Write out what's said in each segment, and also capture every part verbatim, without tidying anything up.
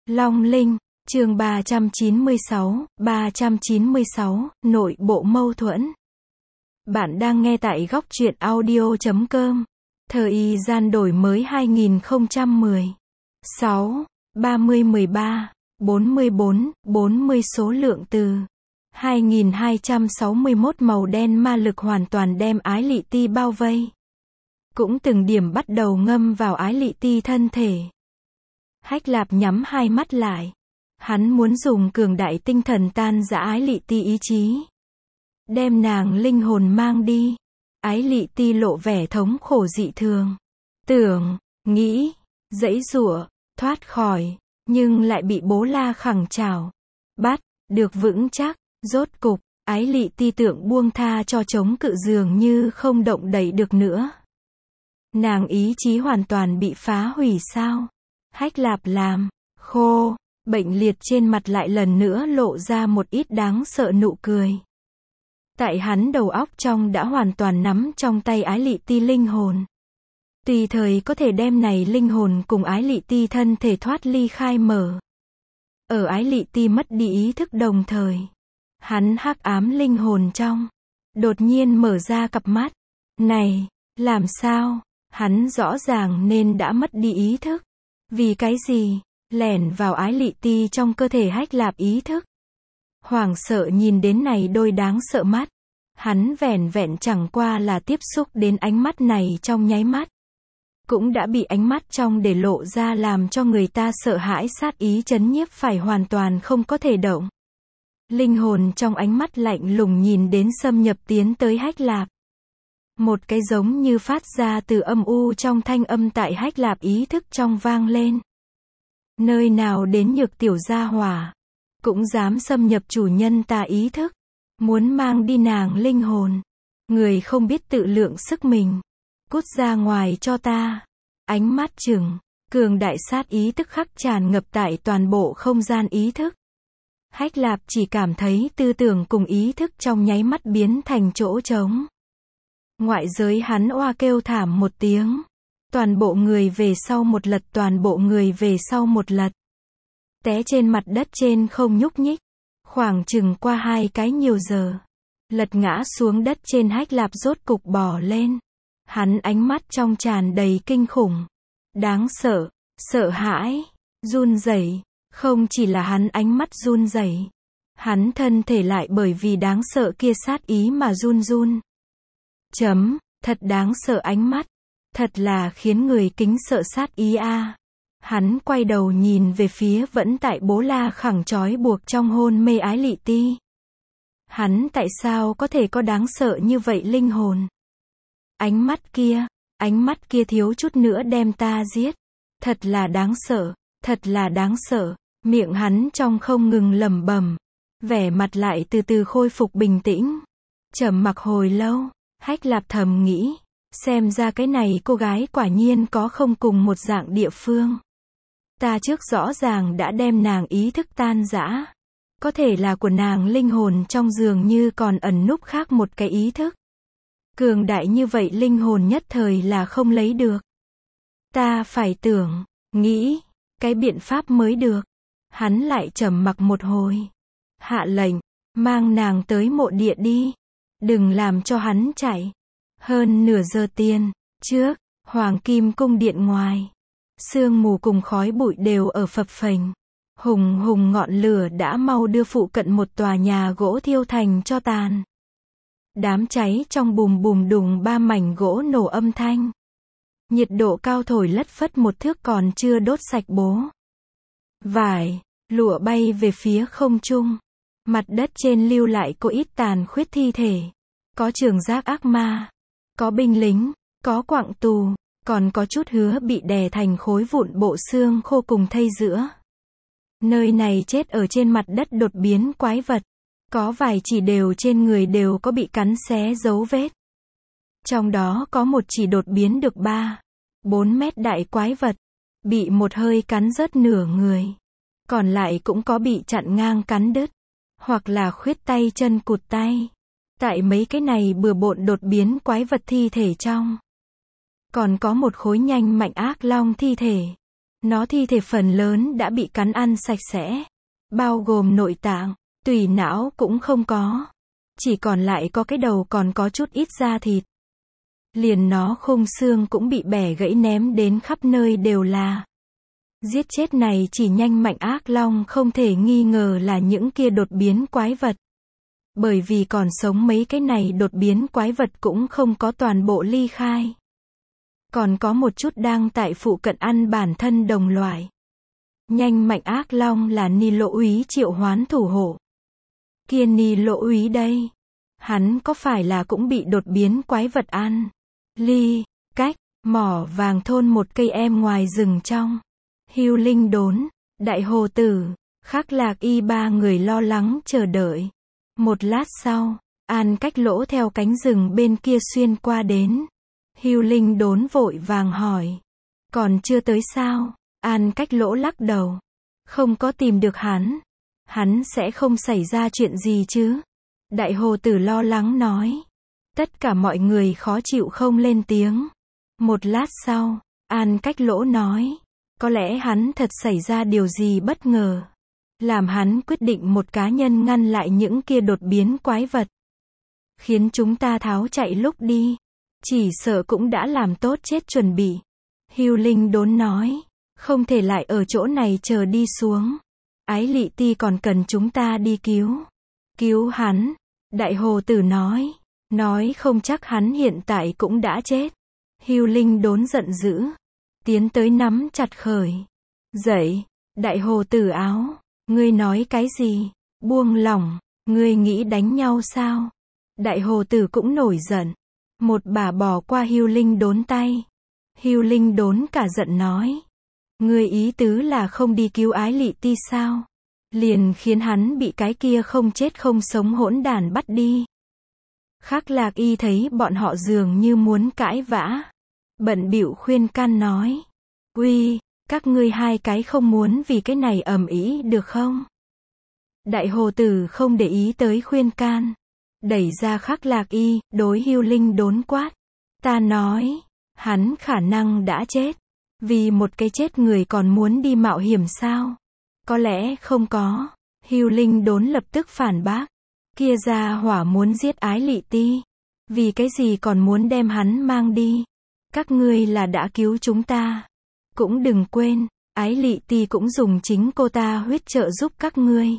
Long Linh, chương ba trăm chín mươi sáu, ba trăm chín mươi sáu, nội bộ mâu thuẫn. Bạn đang nghe tại góc truyện audio chấm com. Thời gian đổi mới hai nghìn không trăm mười sáu, ba mươi mười ba, bốn mươi bốn, bốn mươi số lượng từ hai nghìn hai trăm sáu mươi mốt màu đen ma lực hoàn toàn đem Ái Lị Ti bao vây. Cũng từng điểm bắt đầu ngâm vào Ái Lị Ti thân thể. Hách Lạp nhắm hai mắt lại. Hắn muốn dùng cường đại tinh thần tan rã Ái Lị Ti ý chí. Đem nàng linh hồn mang đi. Ái Lị Ti lộ vẻ thống khổ dị thường. Tưởng, nghĩ, giãy giụa, thoát khỏi, nhưng lại bị Bố La Khẳng trảo. Bắt, được vững chắc, rốt cục, Ái Lị Ti tưởng buông tha cho chống cự dường như không động đậy được nữa. Nàng ý chí hoàn toàn bị phá hủy sao? Hách Lạp làm khô, bệnh liệt trên mặt lại lần nữa lộ ra một ít đáng sợ nụ cười. Tại hắn đầu óc trong đã hoàn toàn nắm trong tay Ái Lị Ti linh hồn. Tùy thời có thể đem này linh hồn cùng Ái Lị Ti thân thể thoát ly khai mở. Ở Ái Lị Ti mất đi ý thức đồng thời, hắn hắc ám linh hồn trong đột nhiên mở ra cặp mắt. Này, làm sao? Hắn rõ ràng nên đã mất đi ý thức. Vì cái gì? Lẻn vào Ái Lị Ti trong cơ thể Hách Lạp ý thức. Hoảng sợ nhìn đến này đôi đáng sợ mắt. Hắn vẻn vẹn chẳng qua là tiếp xúc đến ánh mắt này trong nháy mắt. Cũng đã bị ánh mắt trong để lộ ra làm cho người ta sợ hãi sát ý chấn nhiếp phải hoàn toàn không có thể động. Linh hồn trong ánh mắt lạnh lùng nhìn đến xâm nhập tiến tới Hách Lạp. Một cái giống như phát ra từ âm u trong thanh âm tại Hách Lạp ý thức trong vang lên. Nơi nào đến nhược tiểu gia hỏa, cũng dám xâm nhập chủ nhân ta ý thức, muốn mang đi nàng linh hồn. Người không biết tự lượng sức mình, cút ra ngoài cho ta. Ánh mắt trừng, cường đại sát ý tức khắc tràn ngập tại toàn bộ không gian ý thức. Hách Lạp chỉ cảm thấy tư tưởng cùng ý thức trong nháy mắt biến thành chỗ trống. Ngoại giới hắn oa kêu thảm một tiếng. Toàn bộ người về sau một lật, toàn bộ người về sau một lật. Té trên mặt đất trên không nhúc nhích. Khoảng chừng qua hai cái nhiều giờ. Lật ngã xuống đất trên Hách Lạp rốt cục bò lên. Hắn ánh mắt trong tràn đầy kinh khủng. Đáng sợ, sợ hãi, run rẩy. Không chỉ là hắn ánh mắt run rẩy. Hắn thân thể lại bởi vì đáng sợ kia sát ý mà run run. Chấm, thật đáng sợ ánh mắt. Thật là khiến người kính sợ sát ý a. À. Hắn quay đầu nhìn về phía vẫn tại Bố La Khẳng trói buộc trong hôn mê Ái Lị Ti. Hắn tại sao có thể có đáng sợ như vậy linh hồn? Ánh mắt kia, ánh mắt kia thiếu chút nữa đem ta giết. Thật là đáng sợ, thật là đáng sợ. Miệng hắn trong không ngừng lẩm bẩm, vẻ mặt lại từ từ khôi phục bình tĩnh. Trầm mặc hồi lâu, Hách Lạp thầm nghĩ. Xem ra cái này cô gái quả nhiên có không cùng một dạng địa phương. Ta trước rõ ràng đã đem nàng ý thức tan rã. Có thể là của nàng linh hồn trong dường như còn ẩn núp khác một cái ý thức. Cường đại như vậy linh hồn nhất thời là không lấy được. Ta phải tưởng, nghĩ, cái biện pháp mới được. Hắn lại trầm mặc một hồi. Hạ lệnh, mang nàng tới mộ địa đi. Đừng làm cho hắn chạy. Hơn nửa giờ tiền trước, Hoàng Kim cung điện ngoài, sương mù cùng khói bụi đều ở phập phềnh. Hùng hùng ngọn lửa đã mau đưa phụ cận một tòa nhà gỗ thiêu thành tro tàn. Đám cháy trong bùm bùm đùng ba mảnh gỗ nổ âm thanh. Nhiệt độ cao thổi lất phất một thước còn chưa đốt sạch bố. Vải, lụa bay về phía không trung. Mặt đất trên lưu lại có ít tàn khuyết thi thể. Có trường giác ác ma. Có binh lính, có quặng tù, còn có chút hứa bị đè thành khối vụn bộ xương khô cùng thây giữa. Nơi này chết ở trên mặt đất đột biến quái vật. Có vài chỉ đều trên người đều có bị cắn xé dấu vết. Trong đó có một chỉ đột biến được ba, bốn mét đại quái vật. Bị một hơi cắn rớt nửa người. Còn lại cũng có bị chặn ngang cắn đứt. Hoặc là khuyết tay chân cụt tay. Tại mấy cái này bừa bộn đột biến quái vật thi thể trong. Còn có một khối nhanh mạnh ác long thi thể. Nó thi thể phần lớn đã bị cắn ăn sạch sẽ, bao gồm nội tạng, tủy não cũng không có. Chỉ còn lại có cái đầu còn có chút ít da thịt. Liền nó khung xương cũng bị bẻ gãy ném đến khắp nơi đều là. Giết chết này chỉ nhanh mạnh ác long không thể nghi ngờ là những kia đột biến quái vật. Bởi vì còn sống mấy cái này đột biến quái vật cũng không có toàn bộ ly khai. Còn có một chút đang tại phụ cận ăn bản thân đồng loại. Nhanh mạnh ác long là Ni Lỗ úy triệu hoán thủ hộ. Kia Ni Lỗ úy đây. Hắn có phải là cũng bị đột biến quái vật ăn? Ly, cách, mỏ vàng thôn một cây em ngoài rừng trong. Hưu Linh đốn, Đại Hồ Tử, Khắc Lạc Y ba người lo lắng chờ đợi. Một lát sau, An Cách Lỗ theo cánh rừng bên kia xuyên qua đến. Hưu Linh đốn vội vàng hỏi. Còn chưa tới sao? An Cách Lỗ lắc đầu. Không có tìm được hắn. Hắn sẽ không xảy ra chuyện gì chứ? Đại Hồ Tử lo lắng nói. Tất cả mọi người khó chịu không lên tiếng. Một lát sau, An Cách Lỗ nói. Có lẽ hắn thật xảy ra điều gì bất ngờ. Làm hắn quyết định một cá nhân ngăn lại những kia đột biến quái vật. Khiến chúng ta tháo chạy lúc đi. Chỉ sợ cũng đã làm tốt chết chuẩn bị. Hưu Linh đốn nói. Không thể lại ở chỗ này chờ đi xuống. Ái Lị Ti còn cần chúng ta đi cứu. Cứu hắn. Đại Hồ Tử nói. Nói không chắc hắn hiện tại cũng đã chết. Hưu Linh đốn giận dữ. Tiến tới nắm chặt khởi. Dậy. Đại Hồ Tử áo. Ngươi nói cái gì? Buông lỏng. Ngươi nghĩ đánh nhau sao? Đại Hồ Tử cũng nổi giận. Một bà bỏ qua Hưu Linh đốn tay. Hưu Linh đốn cả giận nói. Ngươi ý tứ là không đi cứu Ái Lị Ti sao? Liền khiến hắn bị cái kia không chết không sống hỗn đản bắt đi. Khắc Lạc Y thấy bọn họ dường như muốn cãi vã. Bận bịu khuyên can nói. Uy, các ngươi hai cái không muốn vì cái này ầm ĩ được không? Đại Hồ Tử không để ý tới khuyên can. Đẩy ra Khắc Lạc Y, đối Hưu Linh đốn quát. Ta nói, hắn khả năng đã chết. Vì một cái chết người còn muốn đi mạo hiểm sao? Có lẽ không có. Hưu Linh đốn lập tức phản bác. Kia ra hỏa muốn giết Ái Lị Ti. Vì cái gì còn muốn đem hắn mang đi? Các ngươi là đã cứu chúng ta. Cũng đừng quên, Ái Lị Ti cũng dùng chính cô ta huyết trợ giúp các ngươi.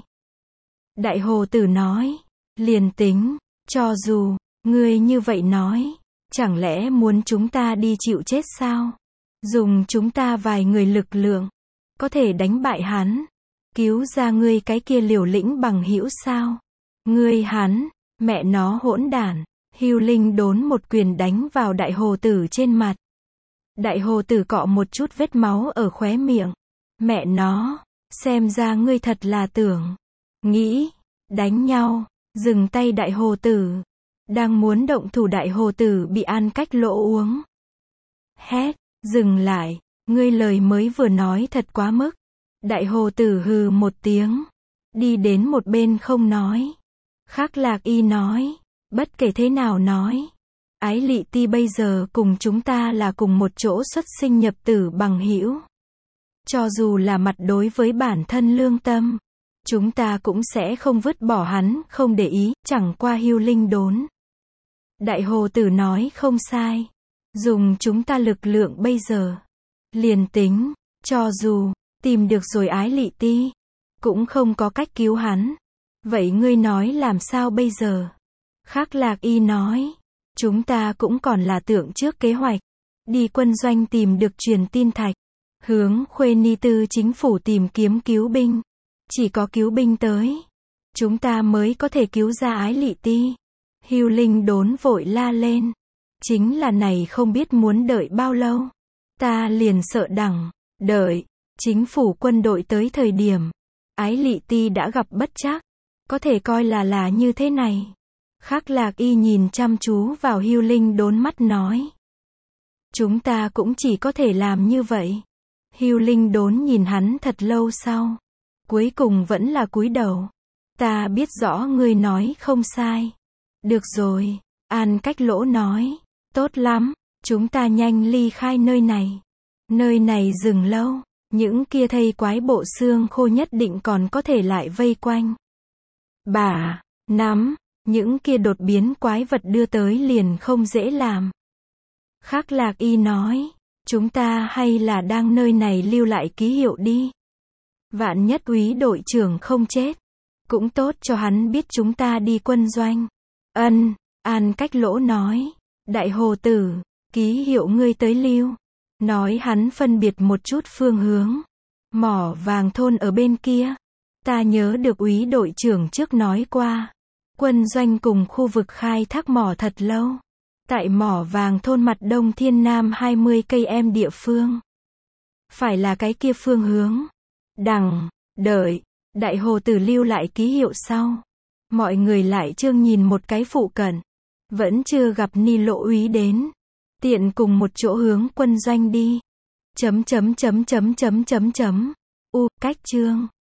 Đại Hồ Tử nói. Liền tính, cho dù, ngươi như vậy nói. Chẳng lẽ muốn chúng ta đi chịu chết sao? Dùng chúng ta vài người lực lượng. Có thể đánh bại hắn. Cứu ra ngươi cái kia liều lĩnh bằng hữu sao? Ngươi hắn, mẹ nó hỗn đản. Hưu Linh đốn một quyền đánh vào Đại Hồ Tử trên mặt. Đại Hồ Tử cọ một chút vết máu ở khóe miệng. Mẹ nó, xem ra ngươi thật là tưởng. Nghĩ, đánh nhau, dừng tay Đại Hồ Tử. Đang muốn động thủ Đại Hồ Tử bị An Cách Lỗ uống. Hét, dừng lại, ngươi lời mới vừa nói thật quá mức. Đại Hồ Tử hừ một tiếng. Đi đến một bên không nói. Khắc Lạc Y nói. Bất kể thế nào nói. Ái Lị Ti bây giờ cùng chúng ta là cùng một chỗ xuất sinh nhập tử bằng hữu. Cho dù là mặt đối với bản thân lương tâm. Chúng ta cũng sẽ không vứt bỏ hắn, không để ý, chẳng qua Hưu Linh đốn. Đại Hồ Tử nói không sai. Dùng chúng ta lực lượng bây giờ. Liền tính, cho dù, tìm được rồi Ái Lị Ti. Cũng không có cách cứu hắn. Vậy ngươi nói làm sao bây giờ? Khắc Lạc Y nói. Chúng ta cũng còn là tưởng trước kế hoạch. Đi quân doanh tìm được truyền tin thạch. Hướng Khuê Ni Tư chính phủ tìm kiếm cứu binh. Chỉ có cứu binh tới. Chúng ta mới có thể cứu ra Ái Lị Ti. Hưu Linh đốn vội la lên. Chính là này không biết muốn đợi bao lâu. Ta liền sợ đằng, đợi. Chính phủ quân đội tới thời điểm. Ái Lị Ti đã gặp bất trắc. Có thể coi là là như thế này. Khắc Lạc Y nhìn chăm chú vào Hưu Linh đốn mắt nói. Chúng ta cũng chỉ có thể làm như vậy. Hưu Linh đốn nhìn hắn thật lâu sau. Cuối cùng vẫn là cúi đầu. Ta biết rõ ngươi nói không sai. Được rồi. An Cách Lỗ nói. Tốt lắm. Chúng ta nhanh ly khai nơi này. Nơi này dừng lâu. Những kia thây quái bộ xương khô nhất định còn có thể lại vây quanh. Bả, nắm, những kia đột biến quái vật đưa tới liền không dễ làm. Khắc Lạc Y nói, chúng ta hay là đang nơi này lưu lại ký hiệu đi. Vạn nhất úy đội trưởng không chết. Cũng tốt cho hắn biết chúng ta đi quân doanh. Ân, An Cách Lỗ nói. Đại hồ tử, ký hiệu ngươi tới lưu. Nói hắn phân biệt một chút phương hướng. Mỏ vàng thôn ở bên kia. Ta nhớ được úy đội trưởng trước nói qua. Quân doanh cùng khu vực khai thác mỏ thật lâu. Tại mỏ vàng thôn mặt đông thiên nam hai mươi cây em địa phương. Phải là cái kia phương hướng. Đằng, đợi, đại hồ tử lưu lại ký hiệu sau. Mọi người lại trương nhìn một cái phụ cận. Vẫn chưa gặp Ni Lộ úy đến. Tiện cùng một chỗ hướng quân doanh đi. Chấm chấm chấm chấm chấm chấm chấm. U, cách chương.